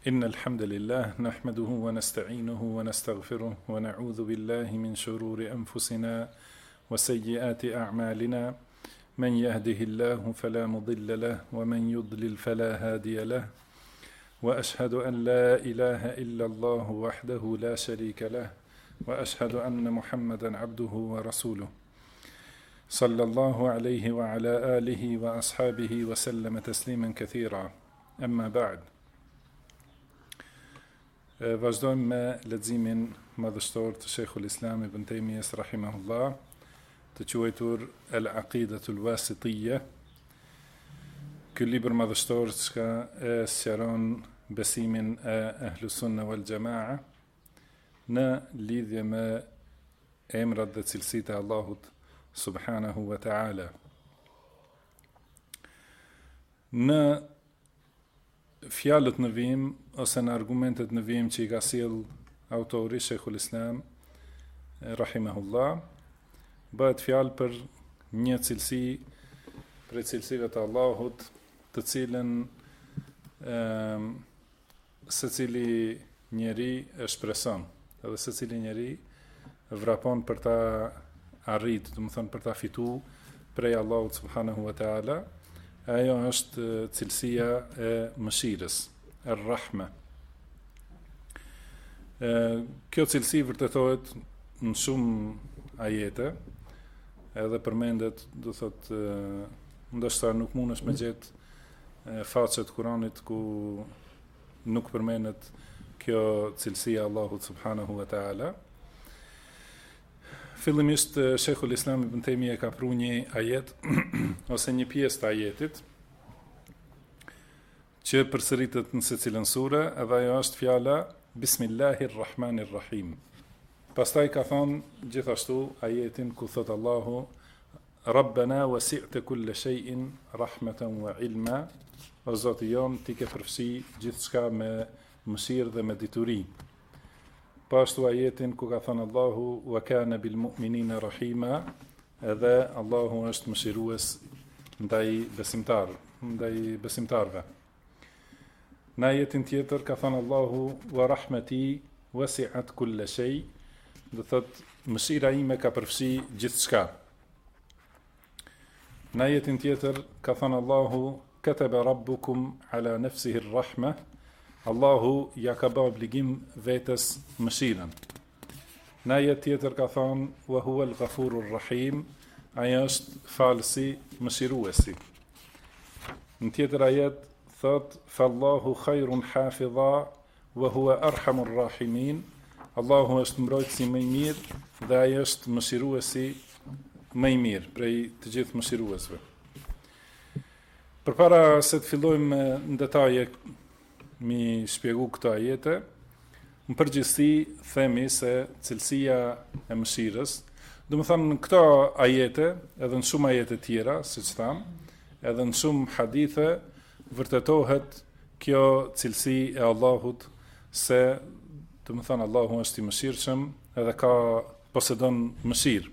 إن الحمد لله نحمده ونستعينه ونستغفره ونعوذ بالله من شرور أنفسنا وسيئات أعمالنا من يهده الله فلا مضل له ومن يضلل فلا هادي له وأشهد أن لا إله إلا الله وحده لا شريك له وأشهد أن محمدا عبده ورسوله صلى الله عليه وعلى آله وأصحابه وسلم تسليما كثيرا أما بعد. Vazhdojmë me leximin madhështor të Sheikhul Islam Ibn Taymiyes rahimahullah, të quajtur Al-Aqidatul Wasitiyya. Ky libër madhështor që e sqaron besimin e Ahlus Sunna wal Jamaa në lidhje me emrat dhe cilësitë e Allahut subhanahu wa ta'ala. Në fjalët në vim ose në argumentet në vim që i ka sjell autori Sheikhul Islam rahimahullah, bëhet fjalë për një cilësi për cilësive të Allahut, të cilën secili njeri e shpreson, edhe secili njeri vrapon për ta arrit, do të thonë për ta fituar prej Allahut subhanahu wa taala. Ajo është cilësia e mëshirës, ar-rahma. Kjo cilësi vërtetohet në shumë ajete, edhe përmendet, do thot, ndoshta nuk mundesh me gjetë faqe të Kuranit ku nuk përmendet kjo cilësia e Allahut subhanahu wa taala. Fillimisht Sheikhul Islam Ibn Taymiyja ka pru një ajet ose një pjesë të ajetit që përsëritet në secilën sure, edhe ajo është fjala Bismillahirrahmanirrahim. Pastaj ka thonë gjithashtu ajetin ku thot Allahu Rabbana wasi'ta kulla shay'in rahmatan wa ilma, o Zoti jon, ti ke përfshi gjithçka me mëshirë dhe me dituri. Pashtu ajetin ku ka thënë Allahu wa kana bil mu'minina rahima, edhe Allahu është mëshirues ndaj besimtarve. Në ajetin tjetër ka thënë Allahu wa rahmati wasi'at kulla shay, do thot mëshira ime ka përfshi gjithçka. Në ajetin tjetër ka thënë Allahu kataba rabbukum ala nafsihi ar-rahma, Allahu ja ka bë obligim vetes mëshirën. Në ajet tjetër ka thonë wa huwa al-ghafurur rahim, ai është falësi mëshiruesi. Në tjetër ajet thot fallahu khairun hafidha wa huwa arhamur rahimin, Allahu është mbrojtësi më i mirë dhe ai është mëshiruesi më i mirë prej të gjithë mëshiruesve. Përpara se të fillojmë në detaje mi shpjegu këto ajete, në përgjithësi themi se cilësia e mëshirës, do të thënë në këto ajete, edhe në shumë ajete tjera, siç tham, edhe në shumë hadithe vërtetohet kjo cilësi e Allahut, se do të thënë Allahu është i mëshirshëm edhe posedon mëshirë.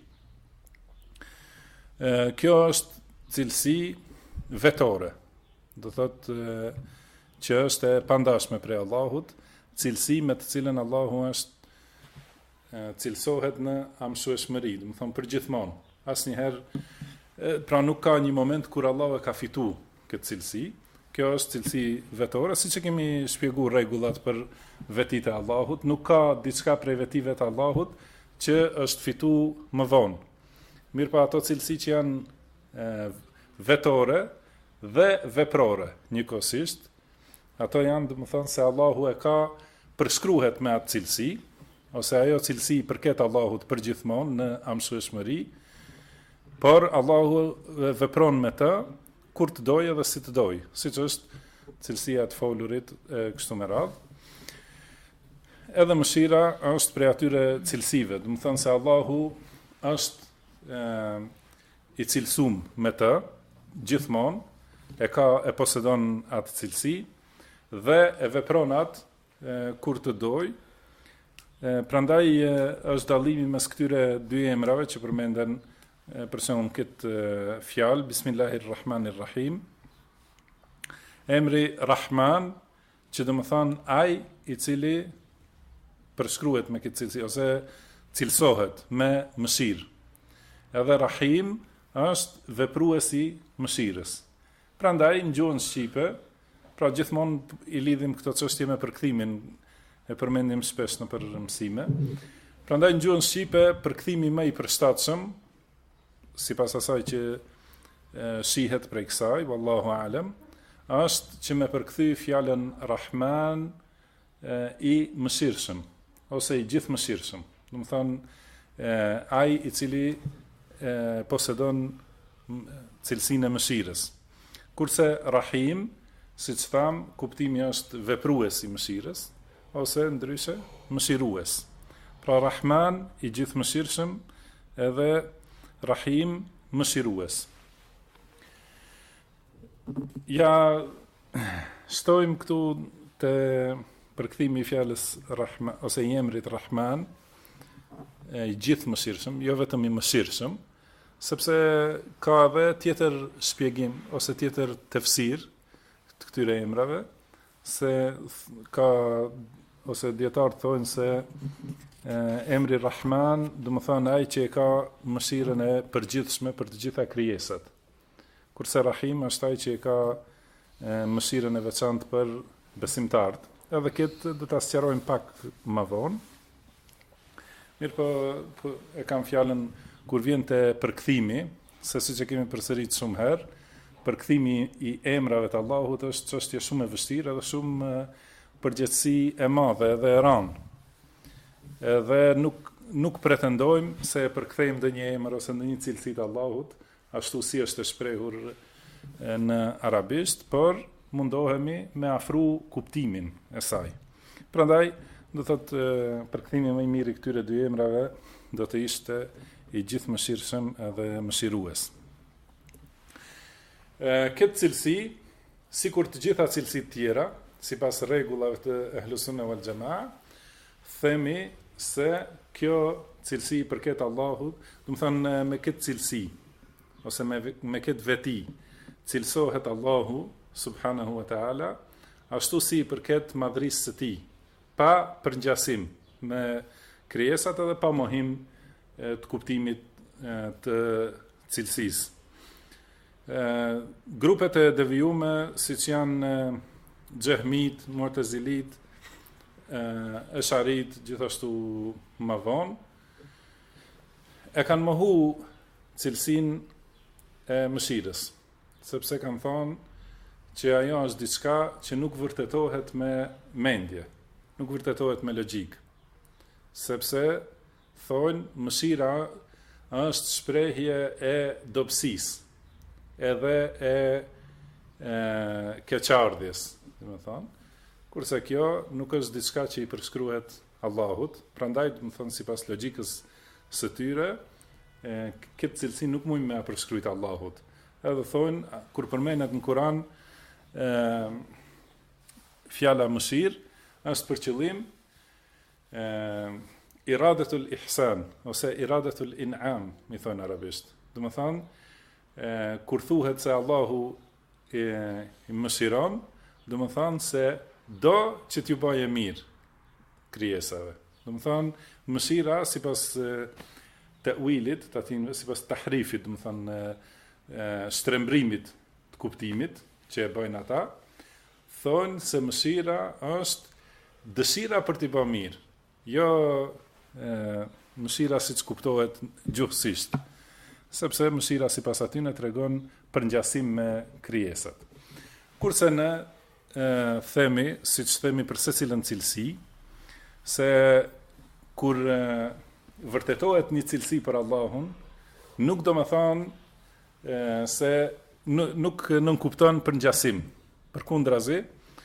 Kjo është cilësi vetore, do thotë që është e pandashme prej Allahut, cilësi me të cilën Allahu është cilësohet në amshueshmëri, do të thonë përgjithmonë. Asnjëherë, pra nuk ka një moment kur Allahu e ka fituar këtë cilësi. Kjo është cilësi vetore, siç e kemi shpjeguar rregullat për vetitë e Allahut, nuk ka diçka prej vetive të Allahut që është fituar më vonë. Mirëpo ato cilësi që janë vetore dhe veprore njëkohësisht, ato janë, dhe më thënë, se Allahu e ka përshkruhet me atë cilësi, ose ajo cilësi përket Allahut përgjithmonë në amshueshmëri, por Allahu vepron me të kur të dojë dhe si të dojë, siç është cilësia e të folurit kështu me radhë. Edhe mëshira është prej atyre cilësive, dhe më thënë se Allahu është i cilësum me të gjithmonë, e posedon atë cilësi, dhe e vepron atë kur të doj. Prandaj është dallimi mes këtyre dy emrave që përmenden për shembull këtë fjalë Bismillahirrahmanirrahim. Emri Rahman që do më thonë ai i cili përshkruhet me këtë cilësi, ose cilësohet me mëshirë. Edhe Rahim është vepruesi mëshirës. Prandaj në gjuhën shqipe, pra gjithmonë i lidhim këto çështje me përkthimin, e përmendim shpesh në për mësime. Prandaj në gjuhën shqipe përkthimi më i përshtatshëm, sipas asaj që shihet prej kësaj, wallahu alem, është që me përkthy fjalën Rahman i mëshirshëm ose i gjithë mëshirshëm. Do të thonë ai i cili posedon cilësinë e mëshirës. Kurse Rahim, siç tham, kuptimi është veprues i mëshirës ose ndryshe mëshirues. Pra Rahman i gjithë mëshirshëm edhe Rahim mëshirues. Ja shtojmë këtu të përkthimi i fjalës Rahman ose i emrit Rahman, i gjithë mëshirshëm, jo vetëm i mëshirshëm, sepse ka edhe tjetër shpjegim ose tjetër tefsir të këtyre emrave, se ka ose dietarët thonë se emri Rahman, do të thonë ai që ka mëshirën e përgjithshme për të gjitha krijesat. Kurse Rahim është ai që ka mëshirën e veçantë për besimtarët. Edhe këtë do ta sqarojmë pak më vonë. Mirë po e kam fjalën kur vjen te përkthimi, se siç e kemi përsëritur shumë herë, përkthimi i emrave të Allahut është çështje shumë e vështirë edhe shumë përgjegjësi e madhe edhe e rëndë. Edhe nuk pretendojmë se përkthejmë ndonjë emër ose ndonjë cilësi të Allahut, ashtu si është e shprehur në arabisht, por mundohemi me afru kuptimin e saj. Prandaj, do thotë përkthimi më i mirë i këtyre dy emrave do të ishte i gjithë mëshirshëm edhe mëshirues. Këtë cilësi, sikur të gjitha cilësitë tjera, sipas rregullave të Ahlus Sunna wal Jamaa, themi se kjo cilësi i përket Allahut, do të thonë me këtë cilësi ose me këtë veti cilësohet Allahu subhanahu wa ta'ala, ashtu si i përket madhrisë së tij, pa përngjasim me krijesat edhe pa mohim të kuptimit të cilësisë. Grupet e devijume, siç janë Xehmit, Mu'tazilit, Esharit, gjithashtu më vonë, e kanë mohu cilësinë e mëshirës, sepse kanë thonë që ajo është diçka që nuk vërtetohet me mendje, nuk vërtetohet me logjik, sepse thonë mëshira është shprehje e dobësisë, edhe e keqardhjes, do të thonë, kurse kjo nuk është diçka që i përshkruhet Allahut, prandaj do të thonë sipas logjikës së tyre, këtë cilësi nuk mund me përshkruajt Allahut. Edhe thonë, kur përmendet në Kur'an fjala mëshirë, është për qëllim iradatul ihsan ose iradatul in'am, mi thonë arabisht. Do të thonë, kur thuhet se Allahu i mëshiron, do të thonë se do që t'ju bëjë mirë krijesave. Do të thonë, mëshira sipas ta'wilit, sipas tahrifit, do të thonë shtrembrimit të kuptimit që e bëjnë ata, thonë se mëshira është dëshira për t'i bërë mirë, jo mëshira siç kuptohet gjuhësisht, sepse mëshira sipas atyre tregon përngjasim me krijesat. Kurse ne themi, siç themi për secilën cilësi, se kur vërtetohet një cilësi për Allahun, nuk do të thonë se nuk nënkupton përngjasim. Përkundrazi,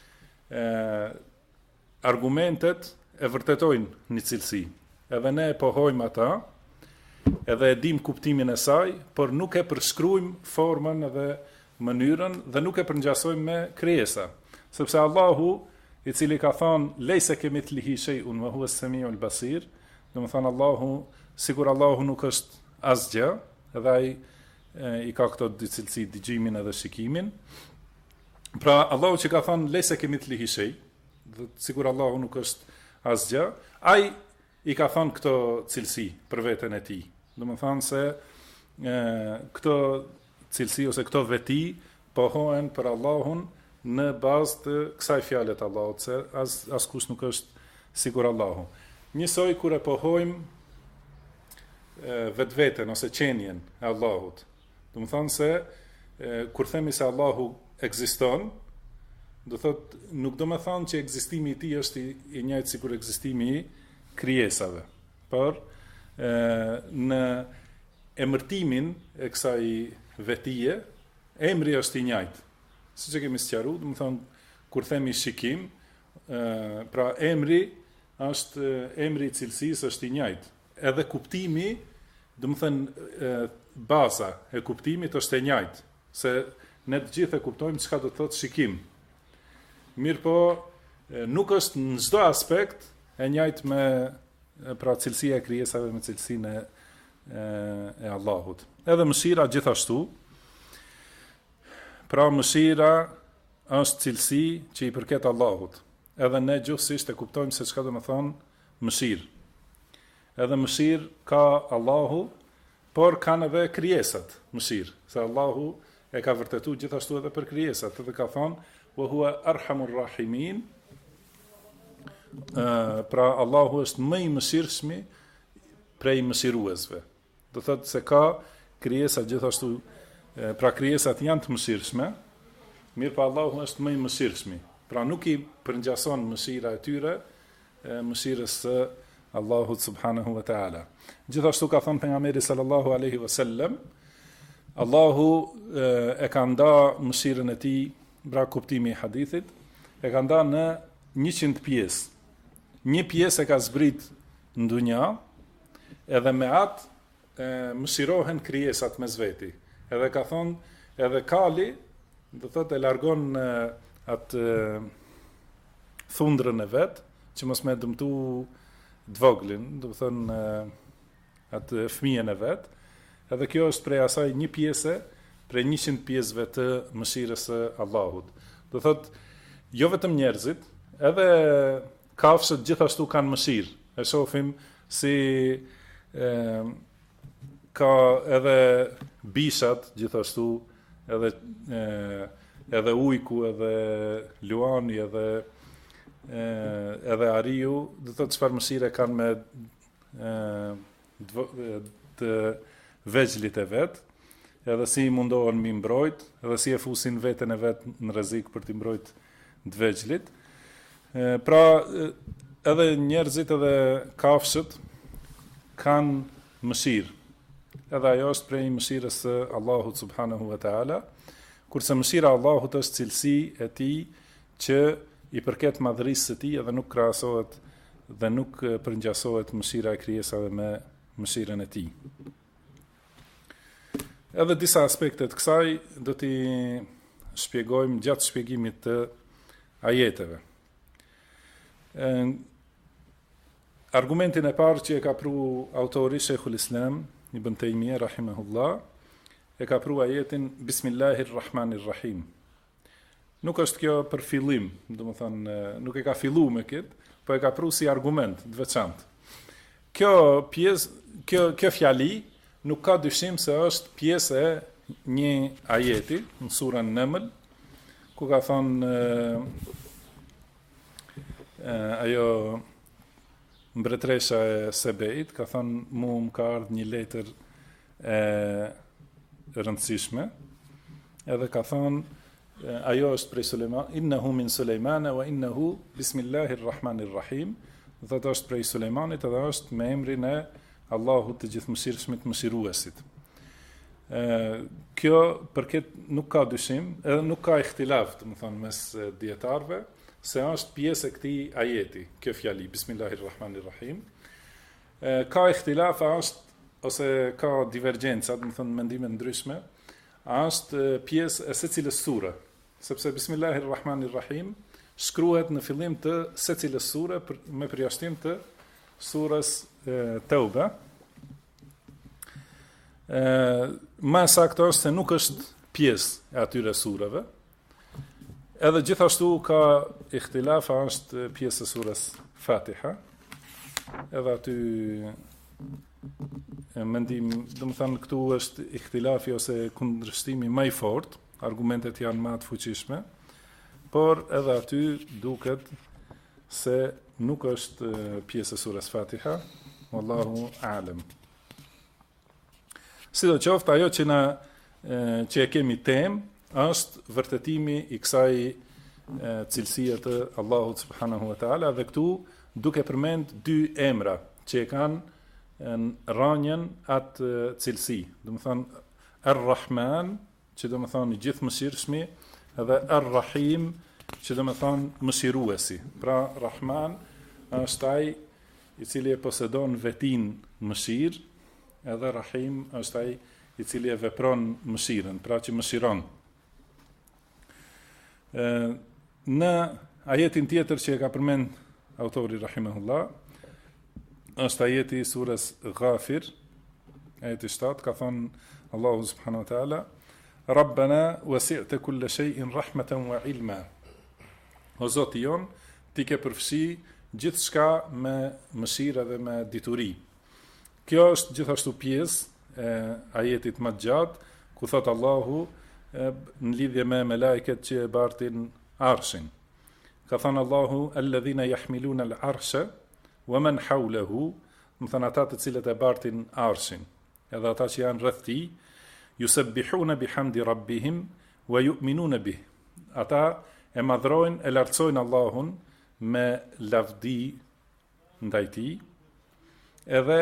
argumentet e vërtetojnë një cilësi. Edhe ne e pohojmë ata, edhe e dim kuptimin e saj, por nuk e përshkruajmë formën edhe mënyrën dhe nuk e përngjasojmë me krijesa. Sepse Allahu, i cili ka thënë lejse kemithlihi shay'un wa huwa as-sami'ul basir, do të thonë Allahu, sikur Allahu nuk është asgjë, edhe ai i ka këto dy cilësi, dëgjimin edhe shikimin. Pra Allahu që ka thënë lejse kemithlihi shay', Dhe sigur Allahu nuk është asgjë, ai i ka thënë këto cilësi për veten e tij. Do të thonë se këto cilësi ose këto veti pohohen për Allahun në bazë të kësaj fjale të Allahut, se askush nuk është sigur Allahu. Njësoj kur e pohojmë vetveten ose qenjen e Allahut. Do të thonë se kur themi se Allahu ekziston, do thot nuk do të thonë që ekzistimi i tij është i njëjtë sikur ekzistimi i krijesave. Por në emërtimin e kësaj vetie, emri është i njëjtë. Siç e kemi sqaruar, do të thonë kur themi shikim, pra emri është emri i cilësisë është i njëjtë. Edhe kuptimi, do të thënë baza e kuptimit është e njëjtë, se ne të gjithë e kuptojmë çka do të thotë shikim. Mirë po, nuk është në çdo aspekt e njëjtë me pra cilësia e krijesave me cilësinë e Allahut. Edhe mëshira gjithashtu. Pra mëshira është cilësi që i përket Allahut. Edhe ne gjithsesi e kuptojmë se çka do të thonë mëshirë. Edhe mëshirë ka Allahu, por kanë edhe krijesat mëshirë, se Allahu e ka vërtetuar gjithashtu edhe për krijesat, edhe ka thonë wa huwa arhamur rahimin. Pra Allahu është më i mëshirshmi prej mëshiruesve. Do thotë se ka krijesa gjithashtu, pra krijesat janë të mëshirshme, mirë pa Allahu është më i mëshirshmi. Pra nuk i përngjason mëshira e tyre mëshirës së Allahut subhanahu wa ta'ala. Gjithashtu ka thënë pejgamberi sallallahu alaihi wasallam, Allahu e ka nda mëshirën e tij, pra kuptimi i hadithit, e ka nda në 100 pjesë. Një pjesë e ka zbrit në dunja, edhe me atë mëshirohen krijesat mes veti. Edhe ka thonë, edhe kali, do thotë e largon atë thundrën e vet, që mos me dëmtu dvoglin, do thonë atë fëmijën e vet. Edhe kjo është prej asaj një pjesë prej 100 pjesëve të mëshirës së Allahut. Do thotë, jo vetëm njerëzit, edhe kafshët gjithashtu kanë mëshirë. E shohim si ka edhe bishat gjithashtu, edhe ujku, edhe luani, edhe ariu, do thotë çfarë mëshire kanë me të vegjlit e vet, edhe si mundohen mi mbrojt, edhe si e fusin veten e vet në rrezik për t'i mbrojt të vegjlit. Pra, edhe njerëzit edhe kafshët kanë mëshirë. Edhe ajo është prej mëshirës së Allahut subhanahu wa ta'ala, kurse mëshira e Allahut është cilësi e tij që i përket madhërisë së tij dhe nuk krahasohet dhe nuk përngjasohet mëshira e krijesave me mëshirën e tij. Edhe disa aspekte të kësaj do t'i shpjegojmë gjatë shpjegimit të ajeteve. Argumentin e parë që e ka pru autori Sheikhul Islam Ibn Taymiyah rahimahullah, e ka pru ajetin Bismillahirrahmanirrahim. Nuk është kjo për fillim, domethënë nuk e ka filluar me këtë, po e ka pru si argument të veçantë. Kjo fjali nuk ka dyshim se është pjesë e një ajeti në surën Naml, ku ka thonë ajo mbretresha e Sebeit, ka thonë më ka ardhur një letër e rëndësishme, edhe ka thonë ajo është prej Sulejman, innehu min Sulejmana wa innehu bismillahirrahmanirrahim, dhe të është prej Sulejmanit edhe është me emrin e Allahut të gjithëmëshirshmit mëshiruesit. Kjo përket nuk ka dyshim, edhe nuk ka ihtilaf, domethënë mes dietarëve, se është pjesë e këtij ajeti, kjo fjali Bismillahirrahmanirrahim. Ka ihtilaf, ose ka divergjenca, domethënë mendime ndryshme, është pjesë e secilës sure, sepse Bismillahirrahmanirrahim shkruhet në fillim të secilës sure me përjashtim të surës Tauba. Më saktë është se nuk është pjesë e atyre sureve. Edhe gjithashtu ka ikhtilafa është pjesë e surës Fatiha. Edhe aty mendim, domethënë këtu është ikhtilafi ose kundërshtimi më i fortë, argumentet janë më të fuqishme, por edhe aty duket se nuk është pjesë e surës Fatiha, wallahu a'lam. Sidoqoftë ajo që e kemi temë është vërtetimi i kësaj cilësie të Allahut subhanahu wa taala, dhe këtu duke përmend dy emra që e kanë në rrënjën atë cilësi. Domethënë Ar-Rahman, që domethënë i gjithë mëshirshmi, dhe Ar-Rahim, që domethënë mëshiruesi. Pra Rahman është ai i cili e posedon vetin mëshirë, edhe Rahim është ai i cili e vepron mëshirën, pra që mëshiron. Në ajetin tjetër që e ka përmend autori rahimahullah, është ajeti i surës Ghafir, ajeti 7, ka thonë Allahu subhanahu wa taala: Rabbana wasi'ta kulla shay'in rahmatan wa ilma. O Zoti jon, ti ke përfshi gjithçka me mëshirë dhe me dituri. Kjo është gjithashtu pjesë e ajetit më të gjatë, ku thot Allahu në lidhje me melajket që e bartin arshin. Ka thënë Allahu: alladhina yahmiluna al-arsha wa man hawlahu, do thënë ata të cilët e bartin arshin, edhe ata që janë rreth tij, yusabbihuna bihamdi rabbihim wa yu'minuna bih. Ata e madhrojnë, e lartësojnë Allahun me lavdi ndaj tij, edhe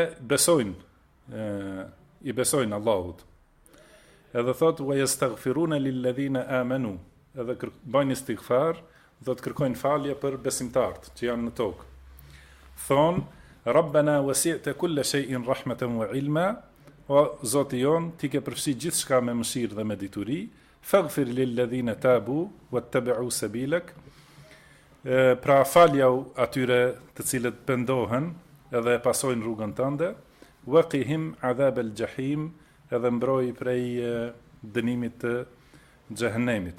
i besojnë Allahut. Edhe thot: wa yastaghfiruna lilladhina amanu, edhe bajnë istighfar, do të kërkojnë falje për besimtarët që janë në tokë. Thon: Rabbana wasi'ta kulla shay'in rahmatan wa ilma, o Zoti jon, ti ke përfshi gjithçka me mëshirë dhe me dituri. Faghfir lilladhina tabu wattabi'u sabilak, pra faljau atyre të cilët pendohen edhe e pasojnë rrugën tënde. Waqihim adhab al-jahim, edhe mbroj prej dënimit të xhehenemit.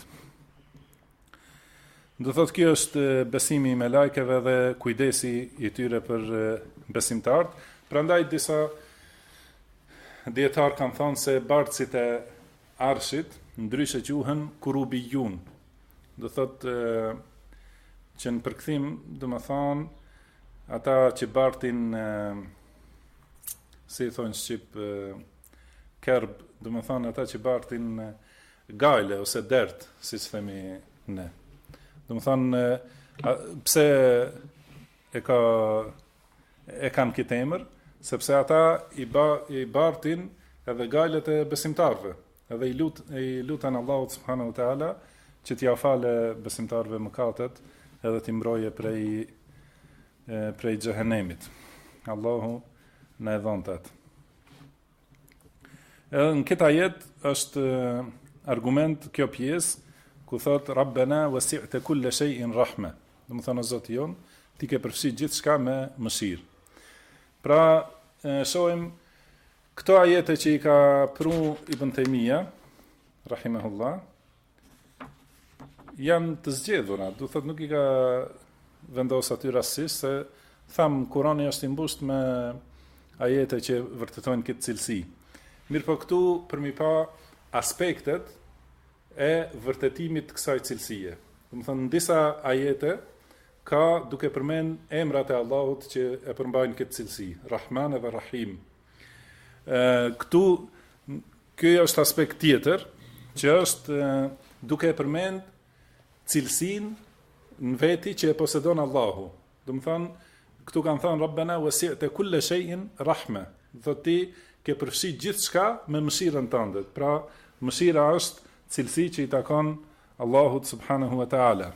Do thotë kjo është besimi i melajkeve dhe kujdesi i tyre për besimtarët. Prandaj disa dietar kanë thënë se bartësit e arshit ndryshe quhen kurubiyun. Do thotë që në përkthim, do të thonë ata që bartin si thonë shqip kerb, do të thonë ata që bartin gajle ose dert, siç themi ne. Do të thonë pse e kanë këtë emër, sepse ata i bartin edhe gajlet e besimtarëve, edhe i lutën Allahut subhanahu wa taala që t'ia falë besimtarëve mëkatet edhe t'i mbrojë prej xhehenemit. Allahu na e dhonte atë. Edhe në këtë ajet është argument kjo pjesë ku thot Rabbana wasi'ta kulla shay'in rahma. Do të thonë Zoti jon, ti ke përfshi gjithçka me mëshirë. Pra shohim këto ajete që i ka pru Ibn Taymija rahimahullah, janë të zgjedhura, do thot nuk i ka vendos aty rastësisht, se tham Kurani është i mbushur me ajete që vërtetojnë këtë cilësi. Mirë po këtu përmi pa aspektet e vërtetimit të kësaj cilësie. Do të thonë në disa ajete ka duke përmend emrat e Allahut që e përmbajnë këtë cilësi, Rahman dhe Rahim. Këtu ky është aspekt tjetër që është duke përmend cilësinë në veti që e posedon Allahu. Do të thonë këtu kanë thënë Rabbana wasi'ta kulla shay'in rahma. Do ti ke përfshi gjithçka me mëshirën tënde. Pra, mëshira është cilësi që i takon Allahut subhanahu wa taala.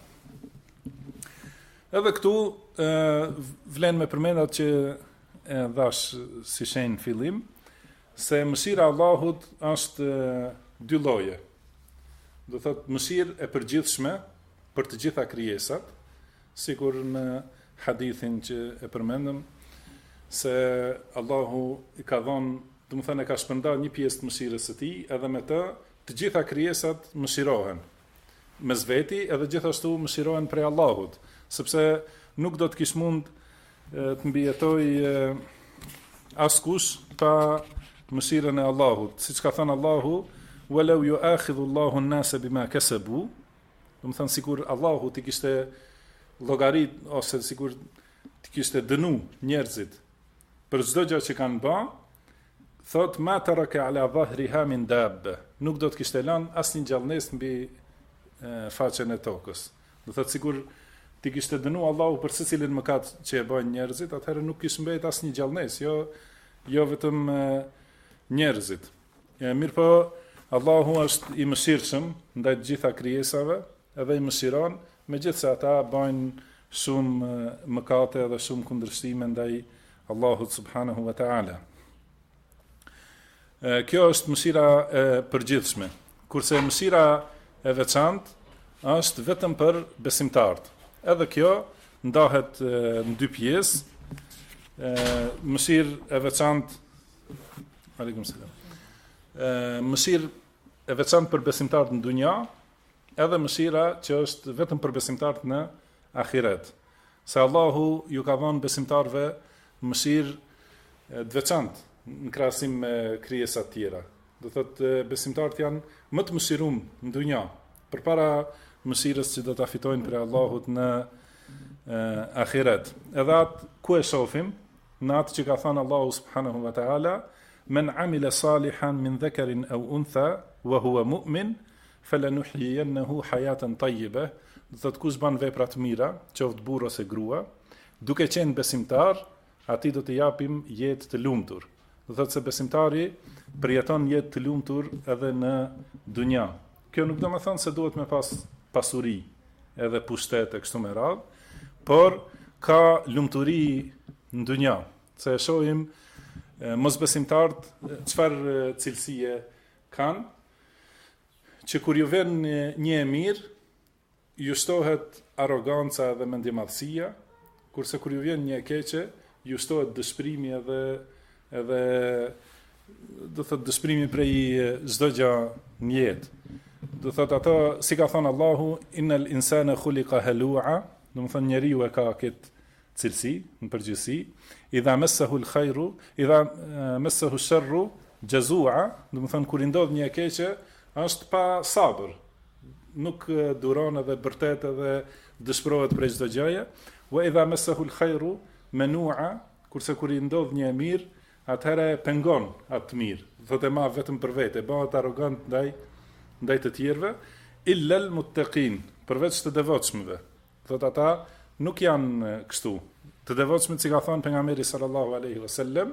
Edhe këtu vlen me përmendat që e dhash si shenjë fillim, se mëshira e Allahut është dy lloje. Do thotë mëshirë e përgjithshme për të gjitha krijesat, sikur në hadithin që e përmendëm, se Allahu i ka dhënë, do të thënë, e ka shpërndar një pjesë të mëshirës së tij, edhe me të gjitha krijesat mëshirohen. mes veti edhe gjithashtu mëshirohen prej Allahut, sepse nuk do të kish mund të mbijetoj askush pa mëshirën e Allahut, siç ka thënë Allahu, walau yu'akhidhu Allahu an-nasa bima kasabu, do të thënë sikur Allahu t'i kishte llogarit ose sikur t'i kishte dënu njerëzit për çdo gjë që kanë bë, thot ma taraka ala dhahriha min dabba, nuk do të kishte lënë asnjë gjallënes mbi faqen e tokës. Do thot sikur ti kishte dënu Allahu për secilin mëkat që e bën njerëzit, atëherë nuk kish mbet asnjë gjallënes, jo vetëm njerëzit. Mirë po, Allahu është i mëshirshëm ndaj të gjitha krijesave, edhe i mëshiron, megjithse ata bëjnë shumë mëkate dhe shumë kundërshtime ndaj Allahut subhanahu wa ta'ala. Kjo është mëshira e përgjithshme, kurse mëshira e veçantë është vetëm për besimtarët. Edhe kjo ndahet në dy pjesë. Mëshirë e veçantë, aleikum selam. Mëshirë e veçantë për besimtarët në dunja, edhe mëshira që është vetëm për besimtarët në ahiret. Se Allahu ju ka dhënë besimtarëve mëshirë të veçantë në krahasim me krijesat tjera. Do thotë besimtarët janë më të mëshiruar në dunja përpara mëshirës që do ta fitojnë prej Allahut në ahiret. Edhe atë ku e shohim, në atë që ka thënë Allahu subhanahu wa ta'ala, men amila salihan min dhakarin aw untha wa huwa mu'min falanuhyiyannahu hayatan tayyibah. Do thotë kush bën vepra të mira, qoftë burr ose grua, duke qenë besimtar, atij do t'i japim jetë të lumtur. Do thotë se besimtari përjeton jetë të lumtur edhe në dunja. Kjo nuk do të thonë se duhet me pas pasuri edhe pushtet e kështu me radhë, por ka lumturi në dunja. Se e shohim mosbesimtarët çfarë cilësie kanë, që kur ju vjen një e mirë, ju shtohet arroganca dhe mendjemadhësia, kurse kur ju vjen një e keqe, ju shtohet dëshpërimi edhe do thotë dëshpërimi prej çdo gjë në jetë. Do thotë ato, si ka thënë Allahu, innal insana khuliqa halu'a, do të thonë njeriu e ka këtë cilësi në përgjithësi, idha massahu al-khairu, idha massahu ash-sharru jazua, do të thonë kur i ndodh një e keqe, është pa sabër. Nuk duron edhe bërtet edhe dëshpërohet prej çdo gjëje, wa idha massahu al-khairu manu'a, kurse kur i ndodh një e mirë, atëherë pengon atë mirë. Thotë ma vetëm për vete, bëhet arrogant ndaj të tjerëve, illa al-muttaqin, përveç të devotshmëve. Thotë ata nuk janë kështu. Të devotshmët, si ka thënë pejgamberi sallallahu alaihi wasallam,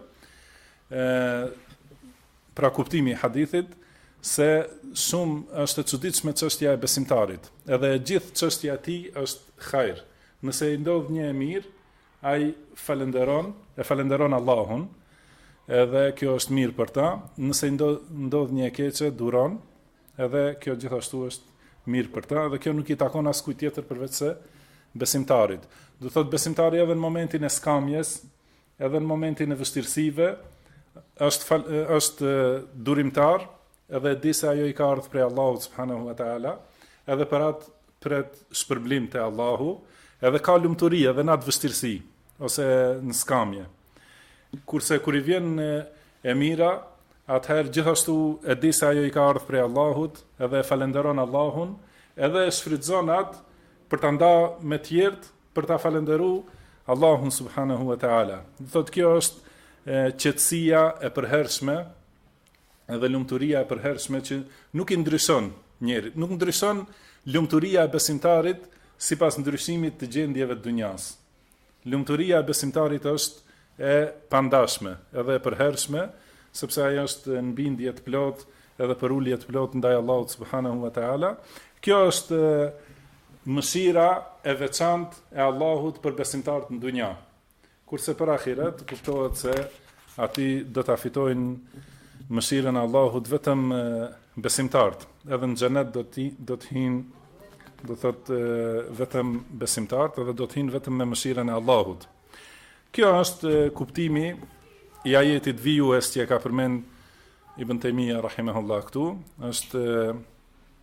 pra kuptimi i hadithit, se shumë është e çuditshme çështja e besimtarit. Edhe gjithë çështja e tij është hajër. Nëse i ndodh një e mirë, ai falenderon Allahun, edhe kjo është mirë për ta. Nëse i ndodh një e keqe, duron, edhe kjo gjithashtu është mirë për ta, dhe kjo nuk i takon askujt tjetër përveç se besimtarit. Do thotë besimtari edhe në momentin e skamjes, edhe në momentin e vështirësive, është durimtar, edhe di se ajo i ka ardhur prej Allahut subhanahu wa ta'ala, edhe për atë shpërblim te Allahu, edhe ka lumturi edhe në atë vështirësi ose në skamje. Kurse kur i vjen e mira, atëherë gjithashtu e di se ajo i ka ardhur prej Allahut, edhe falenderon Allahun, edhe shfrytëzon atë për ta ndarë me tjerët, për ta falendëruar Allahun subhanahu wa ta'ala. Do thotë kjo është qetësia e përhershme, edhe lumturia e përhershme që nuk i ndryshon njerit, nuk ndryshon lumturia e besimtarit sipas ndryshimit të gjendjeve të dunjas. Lumturia e besimtarit është e pandashme, edhe e përhershme, sepse ajo është në bindje të plot, edhe për ulje të plot ndaj Allahut subhanahu wa ta'ala. Kjo është mëshira e veçantë e Allahut për besimtarët në dunja. Kurse për ahiret kuptohet se ati do ta fitojnë mëshirën e Allahut vetëm besimtarët. Edhe në xhenet do të hinë, do thotë vetëm besimtarët, edhe do të hinë vetëm me mëshirën e Allahut. Kjo është kuptimi i ajetit vijues që e ka përmend Ibn Taymija rahimahullah këtu, është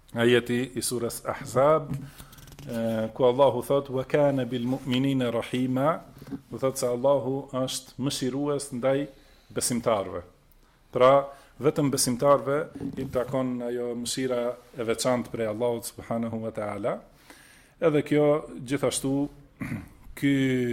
ajeti i surës Ahzab, ku Allahu thot wa kana bil mu'minina rahima, do thot se Allahu është mëshirues ndaj besimtarve. Pra vetëm besimtarve i takon ajo mëshira e veçantë prej Allahut subhanahu wa taala. Edhe kjo gjithashtu ky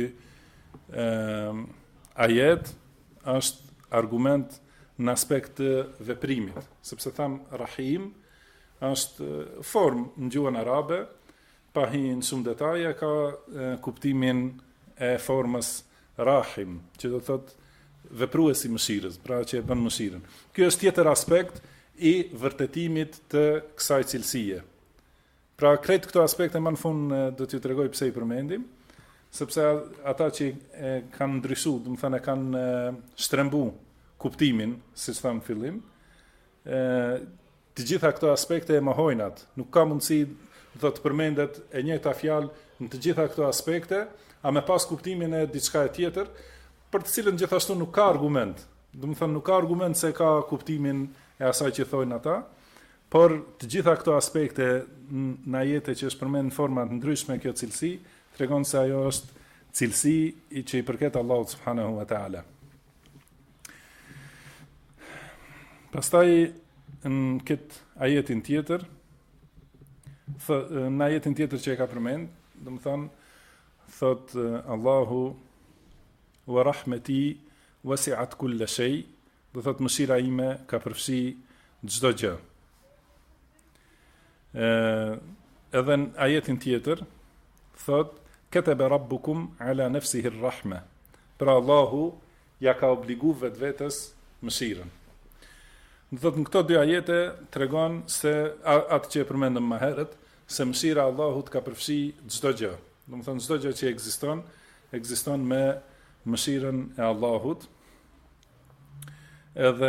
ajet është argument në aspekt të veprimit, sepse tham rahim është formë në gjuhën arabe, pa hinë shumë detaje, ka kuptimin e formës rahim, që do thotë vepruesi mëshirës, pra që e bën mëshirën. Ky është tjetër aspekt i vërtetimit të kësaj cilësie. Pra krejt këto aspekte më në fund do t'ju tregoj pse i përmendim, sepse ata që kanë ndryshuar, do të thënë kanë shtrembu kuptimin, siç tham në fillim, të gjitha këto aspekte e mohojnë atë. Nuk ka mundësi do të përmendet e njëjta fjalë në të gjitha këto aspekte, a me pas kuptimin e diçka e tjetër, për të cilën gjithashtu nuk ka argument. Do të thënë nuk ka argument se ka kuptimin e asaj që thojnë ata, por të gjitha këto aspekte në ajete që është përmend në forma të ndryshme kjo cilësi, tregon se ajo është cilësi që i përket Allahut subhanahu wa taala. Pastaj në këtë ajetin tjetër, në ajetin tjetër që e ka përmend, do të thënë thot Allahu wa rahmeti wasi'at kull shay, do thot mëshira ime ka përfshi çdo gjë. Edhe në ajetin tjetër thot kataba rabbukum ala nafsihi ar-rahma. Pra Allahu ja ka obligu vetvetes mëshirën. Do thot në këto dy ajete tregon se atë që e përmendëm më herët, se mëshira e Allahut ka përfshi çdo gjë. Do të thonë çdo gjë që ekziston me mëshirën e Allahut. Edhe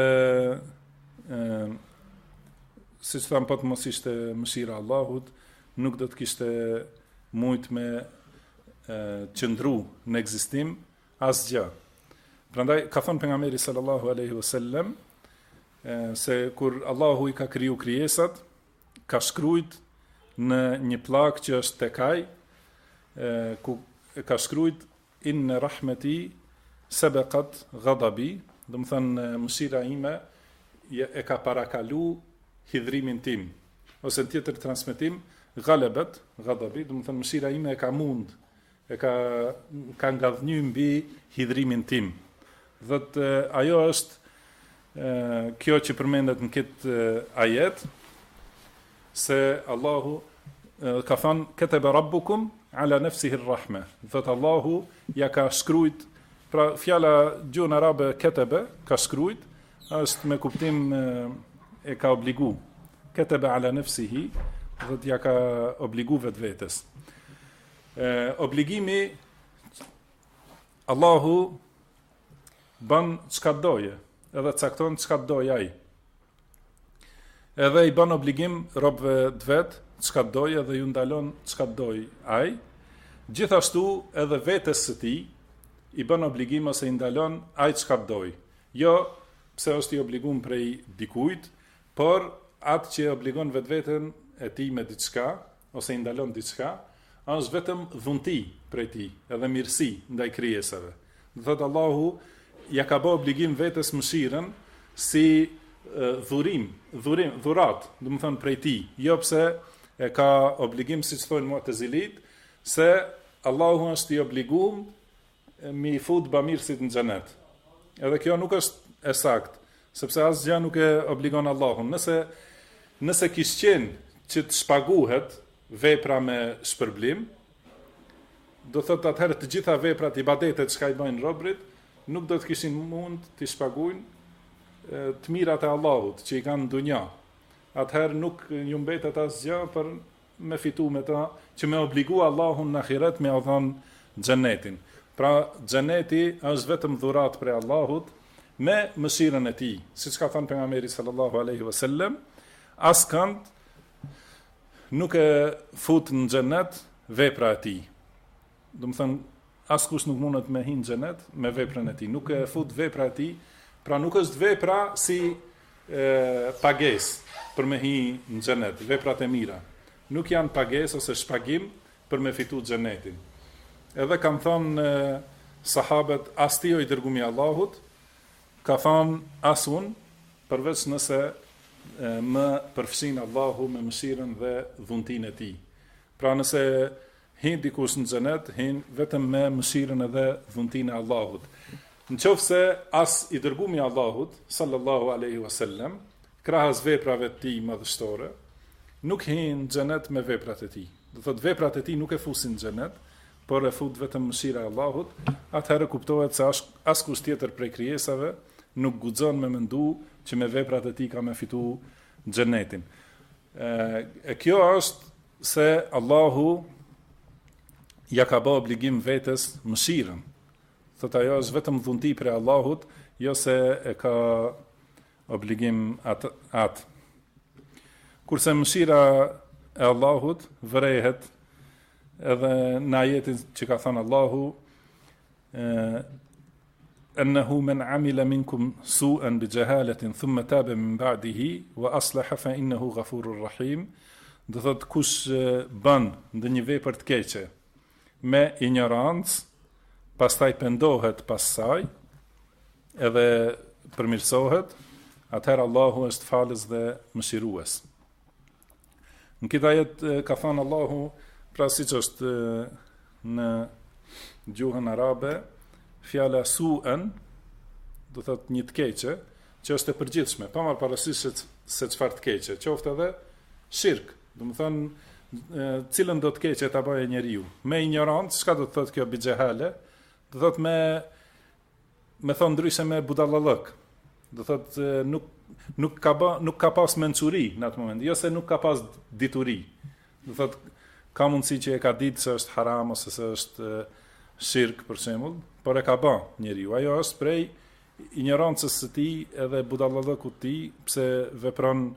siç tham, po të mos ishte mëshira e Allahut, nuk do të kishte mujt me qëndru në ekzistim asgjë. Prandaj ka thënë pejgamberi sallallahu alaihi wasallam se kur Allahu i ka kriju krijesat, ka shkruajt në një pllak që është tek ai, ku ka shkruajt inna rahmeti sabaqat ghadabi, do të thënë mëshira ime e ka parakalu hidhrimin tim, ose në tjetër transmetim ghalabat ghadabi, do të thënë mëshira ime e ka ka ngadhnyer mbi hidhrimin tim. Dhe ajo është kjo që përmendet në këtë ajet, se Allahu ka thënë kataba rabbukum ala nafsihi ar-rahma. Thot Allahu ja ka shkruajt, pra fjala gjuhën arabe kataba, ka shkruajt, është me kuptim e ka obligu. Kataba ala nafsihi, thot ja ka obligu vetvetes. Obligimi Allahu bën çka doje, edhe cakton çka doje ai. Edhe i bën obligim robëve të vet çka doje dhe ju ndalon çka doj ai. Gjithashtu edhe vetes së tij i bën obligim ose i ndalon ai çka doj. Jo pse është i obliguar prej dikujt, por atë që obligon vetveten e tij me diçka ose i ndalon diçka, është vetëm dhunti prej tij, edhe mirësi ndaj krijesave. Do thotë Allahu ja ka bë obligim vetes mëshirën si dhurat, do të thënë prej tij, jo pse e ka obligim siç thonë Mu'tazilit, se Allahu është i obliguar mi fut bamirësit në xhenet. Edhe kjo nuk është e saktë, sepse asgjë nuk e obligon Allahun. Nëse kishte qenë që të shpaguhet vepra me shpërblim, do thotë atëherë të gjitha veprat ibadetet që ka i bëjnë robrit, nuk do të kishin mund të shpagujnë të mirat e Allahut që i kanë në dunja. Atëherë nuk ju mbetet asgjë për me fitu me ta, që me obligu Allahun në ahiret me adhon xhenetin. Pra xheneti është vetëm dhurat prej Allahut me mëshirën e tij, siç ka thënë pejgamberi sallallahu alaihi wasallam, askënd nuk e fut në xhenet vepra e tij. Do të thënë askush nuk mundet me hinë xhenet me veprën e tij, nuk e fut vepra e tij, pra nuk është vepra si pagesë. për me hi në xhenet, veprat e mira. Nuk janë pagesë ose shpagim për me fitu xhenetin. Edhe kanë thonë sahabët, as ti o i dërgumi Allahut, ka thonë as unë, përveç nëse më përfshin Allahu me mëshirën dhe dhuntin e tij. Pra nëse hin dikush në xhenet, hin vetëm me mëshirën edhe dhuntin e Allahut. Në qoftë se as i dërgumi Allahut, sallallahu alaihi wasallam, krahas veprave të tij madhështore, nuk hin në xhenet me veprat e tij. Do thotë veprat e tij nuk e fusin në xhenet, por e fut vetëm mëshira e Allahut. Atëherë kuptohet se askush tjetër prej krijesave nuk guxon me mendu që me veprat e tij ka me fitu xhenetin. Kjo është se Allahu ja ka bë obligim vetes mëshirën. Thotë ajo është vetëm dhunti për Allahut, jo se e ka obligim atë. Kurse mëshira e Allahut vërehet edhe në ajetin që ka thënë Allahu, ennehu men amila minkum su'an bi jahalatin thumma taba min ba'dihi wa aslaha fa innehu ghafurur rahim. Do thot kush bën ndonjë vepër të keqe me ignorancë, pastaj pendohet pas saj, edhe përmirësohet, atëherë Allahu është falës dhe mëshirues. Në këtë ajet ka thënë Allahu, pra siç është në gjuhën arabe, fjala su'an do thot një të keqe, që është e përgjithshme, pa marrë parasysh se çfarë të keqe, qoftë edhe shirk, do të thonë cilën do të keqe ta bëjë njeriu. Me ignorancë, çka do të thotë kjo bijehale? Do thotë me thon ndryshe me budallallëk. Do thotë nuk ka pas mençuri në atë moment, jo se nuk ka pas dituri. Do thotë ka mundësi që e ka ditë se është haram ose se është shirk për shembull, por e ka bë njeriu. Ajo është prej ignorancës së tij edhe budallallëkut të tij, pse vepron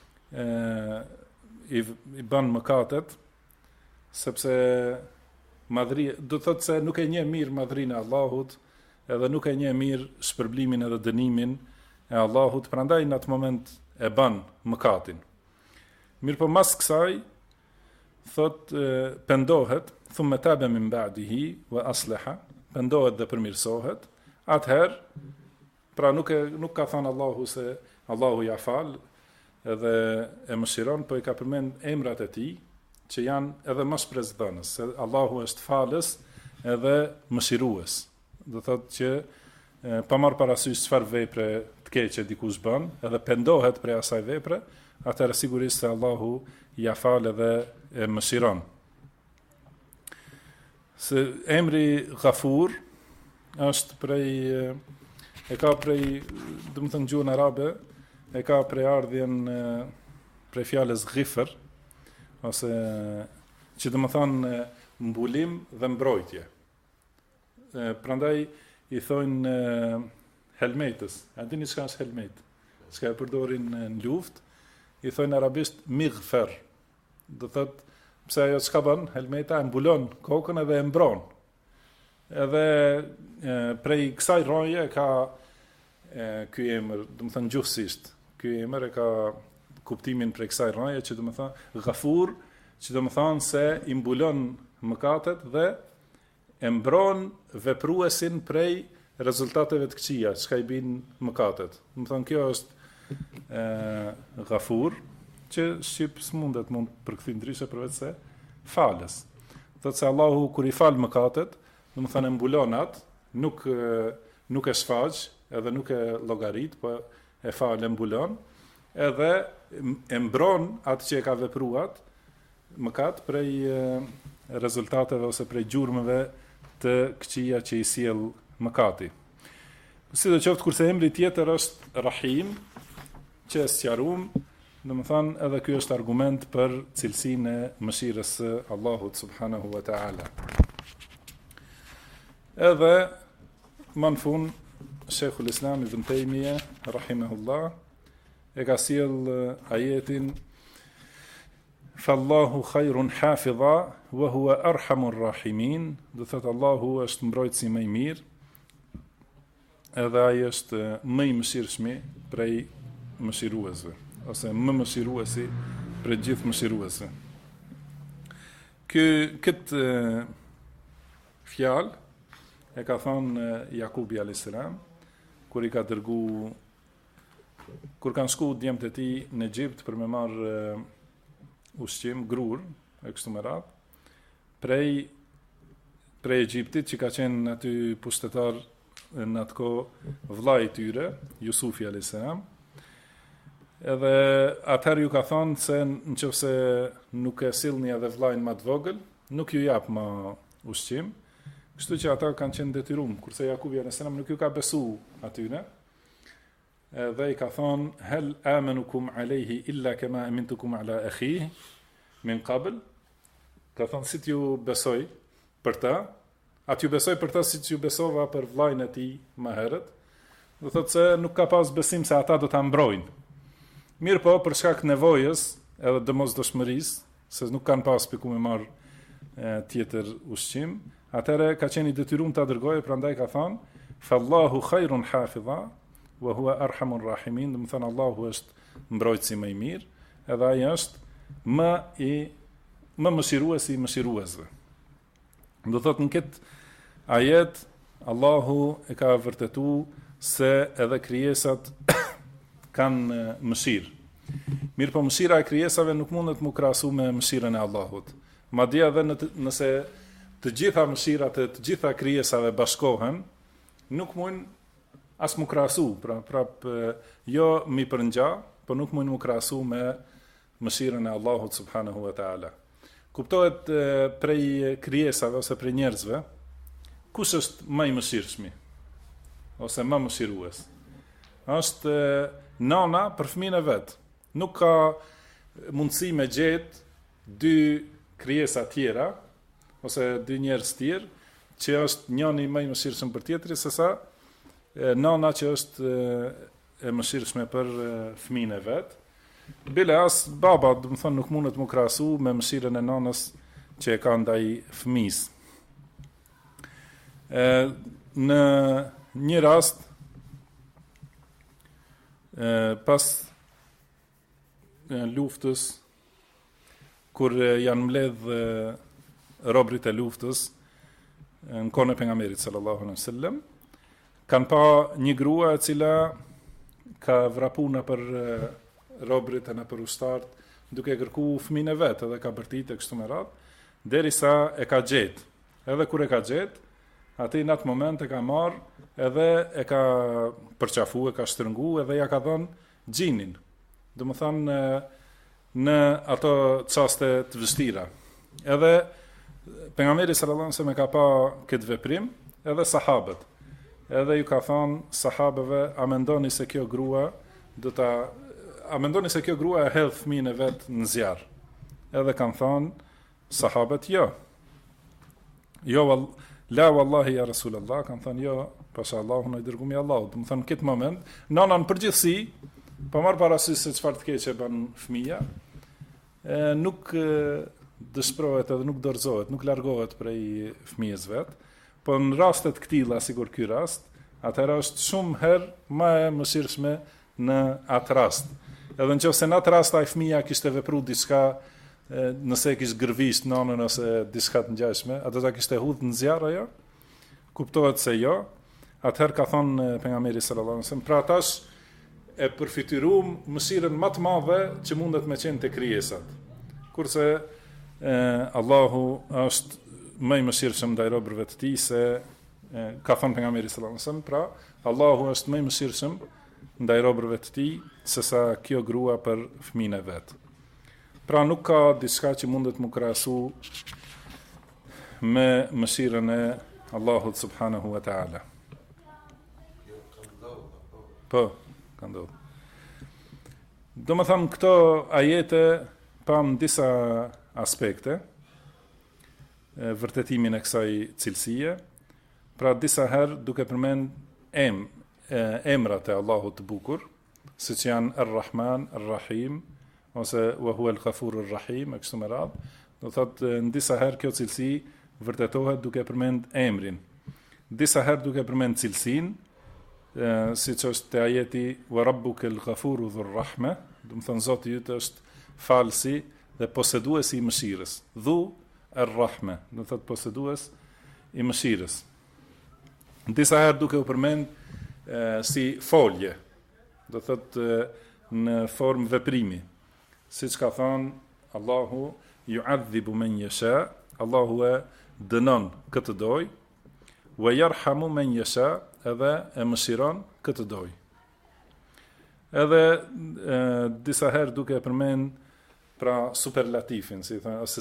i bën mëkatet, sepse madhri, do të thotë se nuk e njeh mirë madhrinë e Allahut, edhe nuk e njeh mirë shpërblimin edhe dënimin e Allahut, prandaj në atë moment e bën mëkatin. Mirë po mas kësaj, thot pendohet, thumma taba min ba'dihi wa aslaha, pendohet dhe përmirësohet, atëherë, pra nuk ka thënë Allahu se Allahu ja fal, edhe e mëshiron, po i ka përmend emrat e tij, që janë edhe më shpresdhënës, se Allahu është falës edhe mëshirues. Do thotë që pa marrë parasysh çfarë vepre të keqe dikush bën, edhe pendohet prej asaj vepre, atëherë sigurisht se Allahu ja fal edhe e mëshiron. Se emri Ghafur është e ka prej, do të thënë gjuhën arabe, e ka prej ardhjen prej fjalës ghifr, ose që do të thonë mbulim dhe mbrojtje. Prandaj i thonë helmetës. A dini çka është helmet? Çka e përdorin në luftë, i thonë arabisht mighfar. Do thotë pse ajo çka bën? Helmeta e mbulon kokën edhe e mbron. Edhe prej kësaj rroje ka ky emër, do të thënë gjuhësisht. Ky emër e ka kuptimin prej kësaj rroje, që do të thonë Ghafur, që do të thonë se i mbulon mëkatet dhe e mbron vepruesin prej rezultateve të këqija, çka i bin mëkatet. Do të thonë kjo është Ghafur, që shqip s'mundet mund përkthim ndryshe përveç se falës. Thotë se Allahu kur i fal mëkatet, do të thonë e mbulon atë, nuk e shfaq, edhe nuk e llogarit, po e fal e mbulon, edhe e mbron atë që e ka vepruat mëkat prej rezultateve ose prej gjurmëve të këqija që i sjell mëkati. Sidoqoftë kurse emri tjetër është Rahim, që është sqaruar, domethënë edhe ky është argument për cilësinë e mëshirës së Allahut subhanahu wa taala. Edhe më në fund Sheikhul Islam Ibn Taymiyah rahimahullah e ka sjell ajetin Fallahu khairun hafidha wa huwa arhamur rahimin, do thotë Allahu është mbrojtësi më i mirë, edhe ai është më i mëshirshëm prej mëshiruesve. ose më mëshiruesi për gjithë mëshiruesve. Këtë fjalë e ka thonë Jakubi a.s. kur i ka dërgu, kur kanë shku djemtë e tij në Egjipt për me marrë ushqim, grur, e kështu me radhë, prej Egjiptit që ka qenë aty pushtetar në atë kohë vllai i tyre, Jusufi a.s. Edhe atëherë ju ka thonë se nëse nuk e sillni edhe vllajin më të vogël, nuk ju jap më ushqim. Kështu që ata kanë qenë detyruar, kurse Jakubi a.s. nuk ju ka besu atyne. Edhe i ka thonë, hel amenukum alayhi illa kama amintukum ala akhihi min qabl. Ka thonë, si t'ju besoj për ta, atë ju besoj për ta si që ju besova për vllajën e tij më herët. Do thotë se nuk ka pas besim se ata do ta mbrojnë. Mirë po, për shkak nevojës edhe domosdoshmërisë, se nuk kanë pas për ku me marrë tjetër ushqim, atëre ka qenë i detyruar ta dërgojë, prandaj ka thonë, fallahu khairun hafidha wa huwa arhamur rahimin, do të thonë Allahu është mbrojtësi më i mirë, edhe ai është më mëshiruesi i mëshiruesve. Do thotë në këtë ajet Allahu e ka vërtetuar se edhe krijesat kanë mëshirë. Mirë po mëshira e krijesave nuk mundet mu krahasu me mëshirën e Allahut. Madje edhe nëse të gjitha mëshirat e të gjitha krijesave bashkohen, nuk mund as mu krahasu, jo mi përngja, po nuk mund mu krahasu me mëshirën e Allahut subhanahu wa taala. Kuptohet prej krijesave ose prej njerëzve, kush është më i mëshirshmi ose më mëshirues? Është nana për fëmijën e vet. Nuk ka mundësi me gjetë dy krijesa tjera ose dy njerëz tjerë që është njëri më i mëshirshëm për tjetrin se sa nana që është e mëshirshme për fëmijën e vet. Bile as baba, do të thonë, nuk mundet mu krahasu me mëshirën e nanës që e ka ndaj fëmijës. Në një rast pas luftës, kur janë mbledh robrit e luftës në kohën e pejgamberit sallallahu alaihi wasallam, kanë pa një grua e cila ka vrapu në për robrit e në për ushtart, duke kërku fëmijën e vet, edhe ka bërtit e kështu me radhë, derisa e ka gjetë. Edhe kur e ka gjetë, aty në atë moment e ka marrë, edhe e ka përqafu, e ka shtrëngu, edhe ja ka dhënë gjinin. Do më thanë në ato qaste të vështira. Edhe pejgamberi sallallahu alaihi wasallam ka pa këtë veprim, edhe sahabët. Edhe ju ka thonë sahabëve, a mendoni se kjo grua e hedh fëmijën e vet në zjarr? Edhe kanë thonë sahabët, jo. Jo, la wallahi ya Rasulullah, kanë thënë jo, pasha Allahu në i dërgumi Allahu. Do më thënë në këtë moment, nana në përgjithësi, pa marrë parasysh se çfarë të keqe bën fëmia, nuk dëshpërohet edhe nuk dorëzohet, nuk largohet prej fëmijës vet, po në rastet këtilla, sigur ky rast, atëherë është shumë herë më e mëshirshme në atë rast. Edhe nëse në atë rast ai fëmia kishte vepruar diçka, nëse e kishte gërvisht nanën ose diçka të ngjashme, atë ta kishte hudhur në zjarr ajo? Kuptohet se jo. Atëherë ka thonë pejgamberi sallallahu alaihi wasallam, pra tash e përfituam mëshirën më të madhe që mundet me qenë te krijesat. Kurse Allahu është më i mëshirshëm ndaj robërve të tij se ka thënë pejgamberi sallallahu alaihi wasallam, pra Allahu është më i mëshirshëm ndaj robërve të tij se sa kjo grua për fëmijën e vet. Pra nuk ka diçka që mundet mu krahasu me mëshirën e Allahut subhanahu wa ta'ala. Po, ka ndodhur. Do më thamë, këto ajete pam disa aspekte, vërtetimin e kësaj cilësie, pra disa herë duke përmend emrat e Allahut të bukur, siç janë Ar-Rahman, Ar-Rahim, ose wa huwa al-Ghafur ar-Rahim, e kështu me radhë. Do thotë në disa herë kjo cilësi vërtetohet duke përmend emrin. Disa herë duke përmend cilësinë, si që është të ajeti wa rabbuka al-ghafuru dhur rahme, do të thënë Zoti yt është falsi dhe poseduesi i mëshirës. Dhu ar-rahme, do të thotë posedues i mëshirës. Disa herë duke u përmend si folje, do të thotë në formë veprimi, siç ka thënë Allahu yu'adhibu man yasha, Allahu e dënon këtë doj, wa yarhamu man yasha, edhe e mëshiron këtë doj. Edhe disa herë duke përmend pra superlatifin, si thënë, ose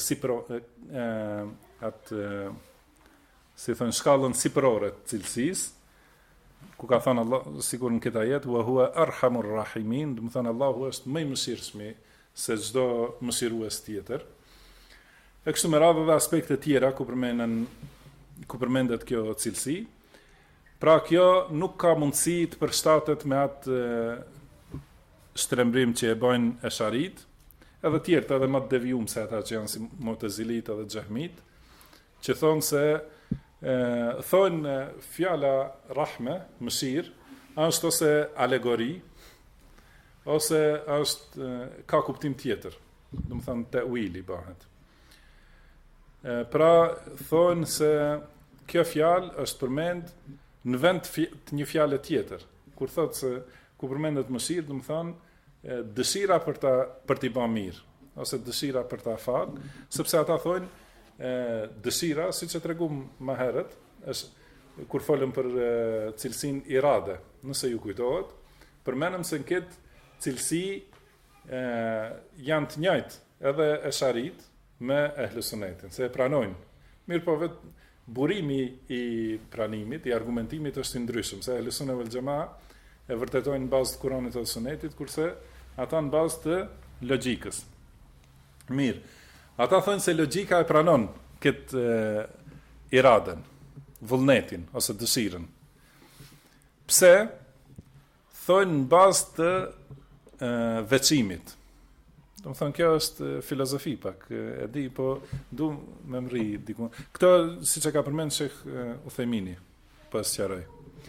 si thënë shkallën siprore të cilësisë, ku ka thënë Allah, sikur në këtë ajet, wa huwa arhamur rahimin, do të thënë Allahu është më i mëshirshëm se çdo mëshirues tjetër. E kështu me radhë dhe aspekte tjera ku përmendet kjo cilësi. Pra kjo nuk ka mundësi të përshtatet me atë shtrembrim që e bojnë esharit, edhe tjertë edhe më të devijum se ata që janë si Mu'tazilit edhe Xehmit, që thonë se thonë fjala rahme, mëshir, është ose alegori, ose është ka kuptim tjetër, do të thonë ta'wili bëhet. Pra thonë se kjo fjalë është përmend në vend të një fjale tjetër. Kur thotë se ku përmendet mëshirë, do të thonë dëshira për t'i bërë mirë, ose dëshira për t'a falë, sepse ata thonë dëshira, siç e tregum më herët, është kur folëm për cilësinë irade, nëse ju kujtohet, përmenëm se në këtë cilësi janë të njëjtë edhe esharit me ehlu sunetin, se e pranojnë. Mirë po vetë burimi i pranimit, i argumentimit është i ndryshëm, se ehlu sunne vel xhamaa e vërtetojnë në bazë të Kuranit dhe Sunetit, kurse ata në bazë të logjikës. Mirë, ata thonë se logjika e pranon këtë iraden, vullnetin ose dëshirën. Pse? Thonë në bazë të veçimit. Do të thonë kjo është filozofi pak, e di, po du me mri diku. Këto siç e ka përmend Shekh Uthejmini, po e sqaroj.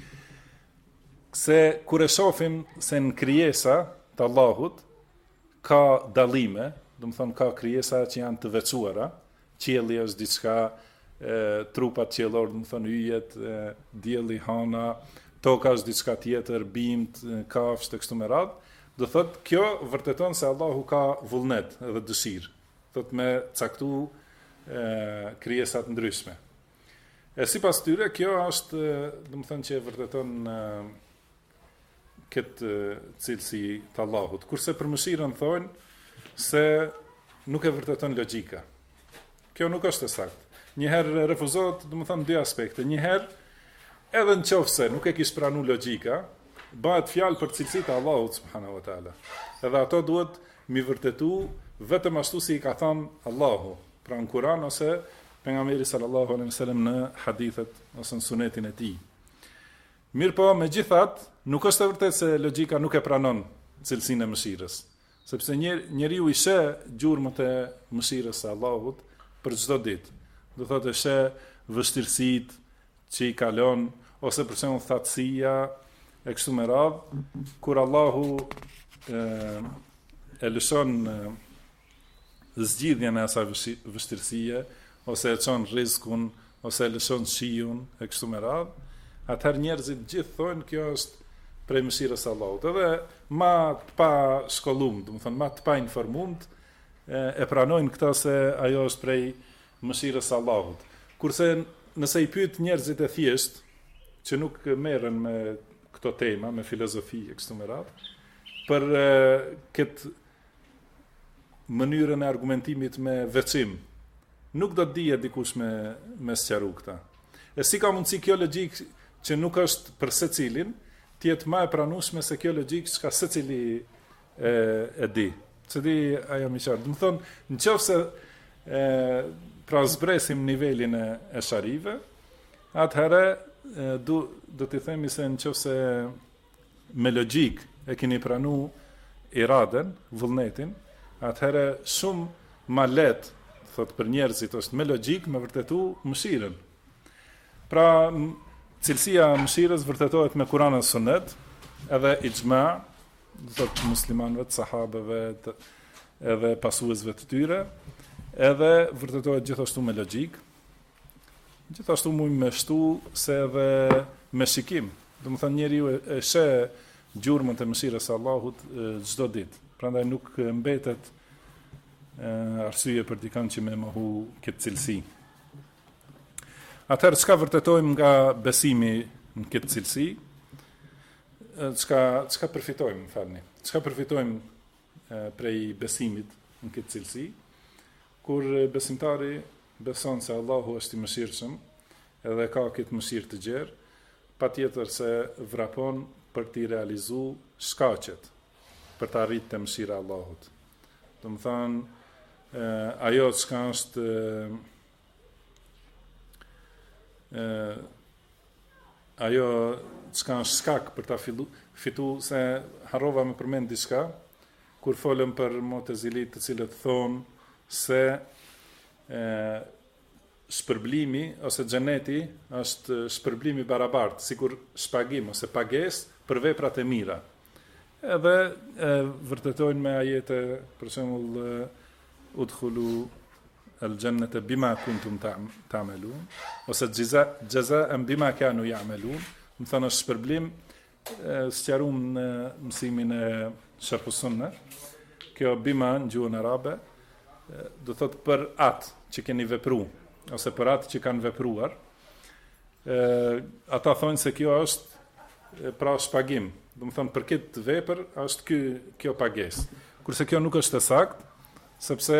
Se kur e shohim se në krijesa të Allahut ka dallime, do të thonë ka krijesa që janë të veçuara, qielli është diçka, trupat qiellor, do të thonë yjet, dielli, hana, toka është diçka tjetër, bimt, kafshë të kështu me radhë. Do thotë kjo vërteton se Allahu ka vullnet dhe dëshirë, thotë me caktu krijesat ndryshme. E sipas tyre kjo është, do të thënë që vërteton këtë cilësi të Allahut. Kurse për mëshirën thonë se nuk e vërteton logjika. Kjo nuk është e saktë. Njëherë refuzohet, do të thënë dy aspekte. Njëherë edhe nëse nuk e kish pranu logjika, bëhet fjalë për cilësitë e Allahut subhanahu wa taala. Edhe ato duhet mi vërtetu vetëm ashtu si i ka thënë Allahu, pra në Kur'an ose pejgamberi sallallahu alaihi wasallam në hadithet ose në sunetin e tij. Mirë po, megjithatë, nuk është e vërtetë se logjika nuk e pranon cilësinë e mëshirës, sepse njeriu i sheh gjurmët e mëshirës së Allahut për çdo ditë. Do thotë sheh vështirësitë që i kalon ose për shembull thatësia e kështu me radhë, kur Allahu e lëshon zgjidhjen e asaj vështirësie, ose e çon rrezikun, ose e lëshon shiun e kështu me radhë, atëherë njerëzit gjithë thonë kjo është prej mëshirës së Allahut. Edhe ma të pa shkollum, do të thonë ma të pa informum, e pranojnë këtë se ajo është prej mëshirës së Allahut. Kurse nëse i pyet njerëzit e thjesht, që nuk merren me këto tema, me filozofi e kështu me radhë, për këtë mënyrën e argumentimit me veçim, nuk do të dije dikush me sqaru këta. E si ka mundësi kjo logjik që nuk është për secilin, të jetë më e pranueshme se kjo logjik që ka secili e di. Që di ajo më qartë. Do të thonë, nëse pra zbresim nivelin e sharive, atëherë do t'i themi se nëse me logjik e keni pranu iraden, vullnetin, atëherë shumë ma let, thot për njerëzit, është me logjik me vërtetu mëshirën. Pra, Cilësia e mëshirës vërtetohet me Kur'anin dhe Sunet, edhe ixhma, do të thotë muslimanëve, të sahabeve, edhe pasuesve të tyre, edhe vërtetohet gjithashtu me logjik. Gjithashtu mund me shtu se edhe me shikim. Do të thonë njeriu e sheh gjurmën e mëshirës së Allahut çdo ditë. Prandaj nuk mbetet arsye për dikën që me mohu këtë cilësi. Atëherë çka vërtetojmë nga besimi në këtë cilësi? Çka përfitojmë, falni. Çka përfitojmë prej besimit në këtë cilësi? Kur besimtari beson se Allahu është i mëshirshëm edhe ka këtë mëshirë të gjerë, patjetër se vrapon për t'i realizu shkaqet për të arritë të mëshira Allahut. Do të thonë ajo çka është ajo çka është shkak për ta fitu, se harrova me përmend diçka kur folëm për Mu'tazilit, të cilët thonë se shpërblimi ose xheneti është shpërblimi barabartë, sikur shpagim ose pagesë për veprat e mira. Edhe vërtetojnë me ajete, për shembull udkhulu al-jannata bima kuntum ta'malun, ose jazaan bima kanu ya'malun, më thonë është shpërblim, sqaruam në mësimin e Sharh Sunna. Kjo bima në gjuhën arabe do thotë për atë që keni vepruar, ose për atë që kanë vepruar. Ata thonë se kjo është pra shpagim. Do të thonë për këtë vepër është kjo pagesë. Kurse kjo nuk është e saktë, sepse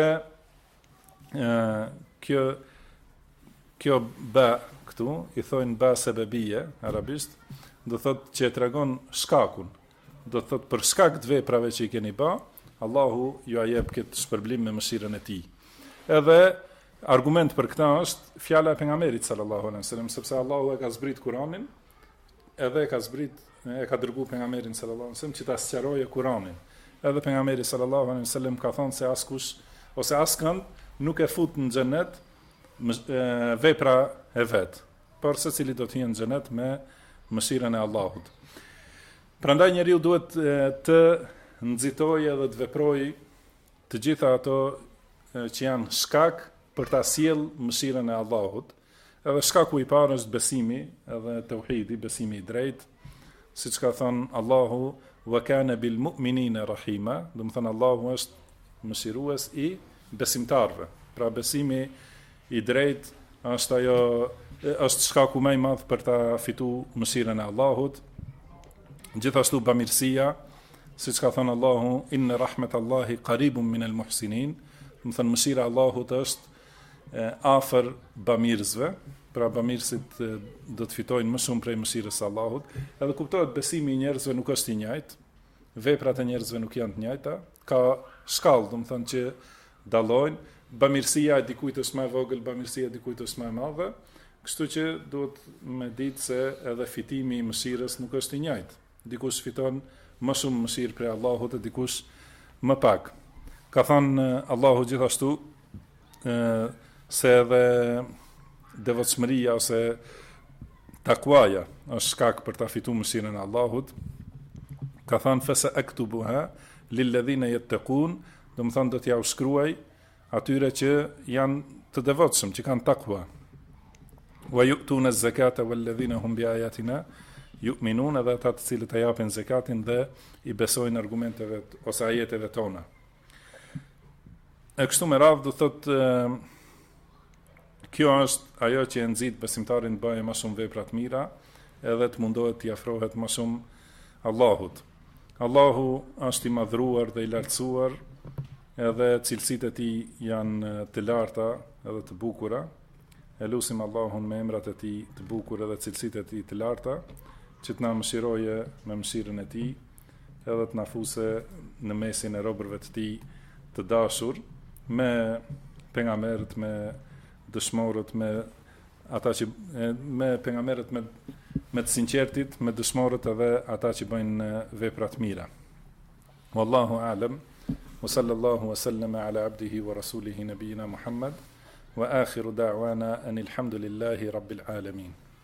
kjo ba këtu i thonë ba sebebie arabisht, do thotë që e tregon shkakun. Do thotë për shkak të veprave që i keni bë, Allahu ju a jep këtë shpërblim me mëshirën e tij. Edhe argument për këtë është fjala e pejgamberit sallallahu alaihi wasallam, sepse Allahu e ka zbrit Kur'anin, edhe e ka dërguar pejgamberin sallallahu alaihi wasallam që ta sqarojë Kur'anin. Edhe pejgamberi sallallahu alaihi wasallam ka thënë se askush ose askënd nuk e fut në xhenet vepra e vet, por secili do të jenë në xhenet me mëshirën e Allahut. Prandaj njeriu duhet të nxitojë edhe të veprojë të gjitha ato që janë shkak për ta sjell mëshirën e Allahut. Edhe shkaku i parë është besimi, edhe tauhidi, besimi i drejtë, siç ka thënë Allahu wa kana bil mu'minina rahima, do të thënë Allahu është mëshirues i besimtarëve. Pra besimi i drejtë është shkaku më i madh për ta fituar mëshirën e Allahut. Gjithashtu bamirësia, siç ka thënë Allahu inna rahmetallahi qaribun minal muhsinin, do të thënë mëshira e Allahut është afër bamirësve, pra bamirësit do të fitojnë më shumë prej mëshirës së Allahut. Edhe kuptohet besimi i njerëzve nuk është i njëjtë, veprat e njerëzve nuk janë të njëjta, ka shkallë, do të thënë që dallojnë, bamirësia e dikujt është më e vogël, bamirësia e dikujt është më e madhe, kështu që duhet me ditë se edhe fitimi i mëshirës nuk është i njëjtë. Dikush fiton më shumë mëshirë prej Allahut e dikush më pak. Ka thënë Allahu gjithashtu se edhe devotshmëria ose takwaja është shkak për ta fituar mëshirën e Allahut. Ka thënë fasa aktubuha lilladhina yattaqun, do të thonë do t'ja u shkruaj atyre që janë të devotshëm, që kanë takwa. Wa yu'tuna az-zakata walladhina hum biayatina yu'minun, edhe ata të cilët e japin zakatin dhe i besojnë argumenteve ose ajeteve tona. E kështu me radhë do thotë kjo është ajo që e nxit besimtarin të bëjë më shumë vepra të mira, edhe të mundohet të afrohet më shumë Allahut. Allahu është i madhruar dhe i lartësuar, edhe cilësitë e tij janë të larta edhe të bukura. E lutim Allahun me emrat e tij të bukur edhe cilësitë e tij të larta, që të na mëshiroje me mëshirën e tij, edhe të na fuse në mesin e robërve të tij të dashur, me pejgamberët, me dëshmorët, me ata që me pejgamberët me të sinqertit, me dëshmorët edhe ata që bëjnë vepra të mira. Wallahu a'lam. Wa sallallahu wa sallama ala abdihi wa rasulihi nabiyina Muhammad wa akhiru da'wana anil hamdulillahi rabbil alamin.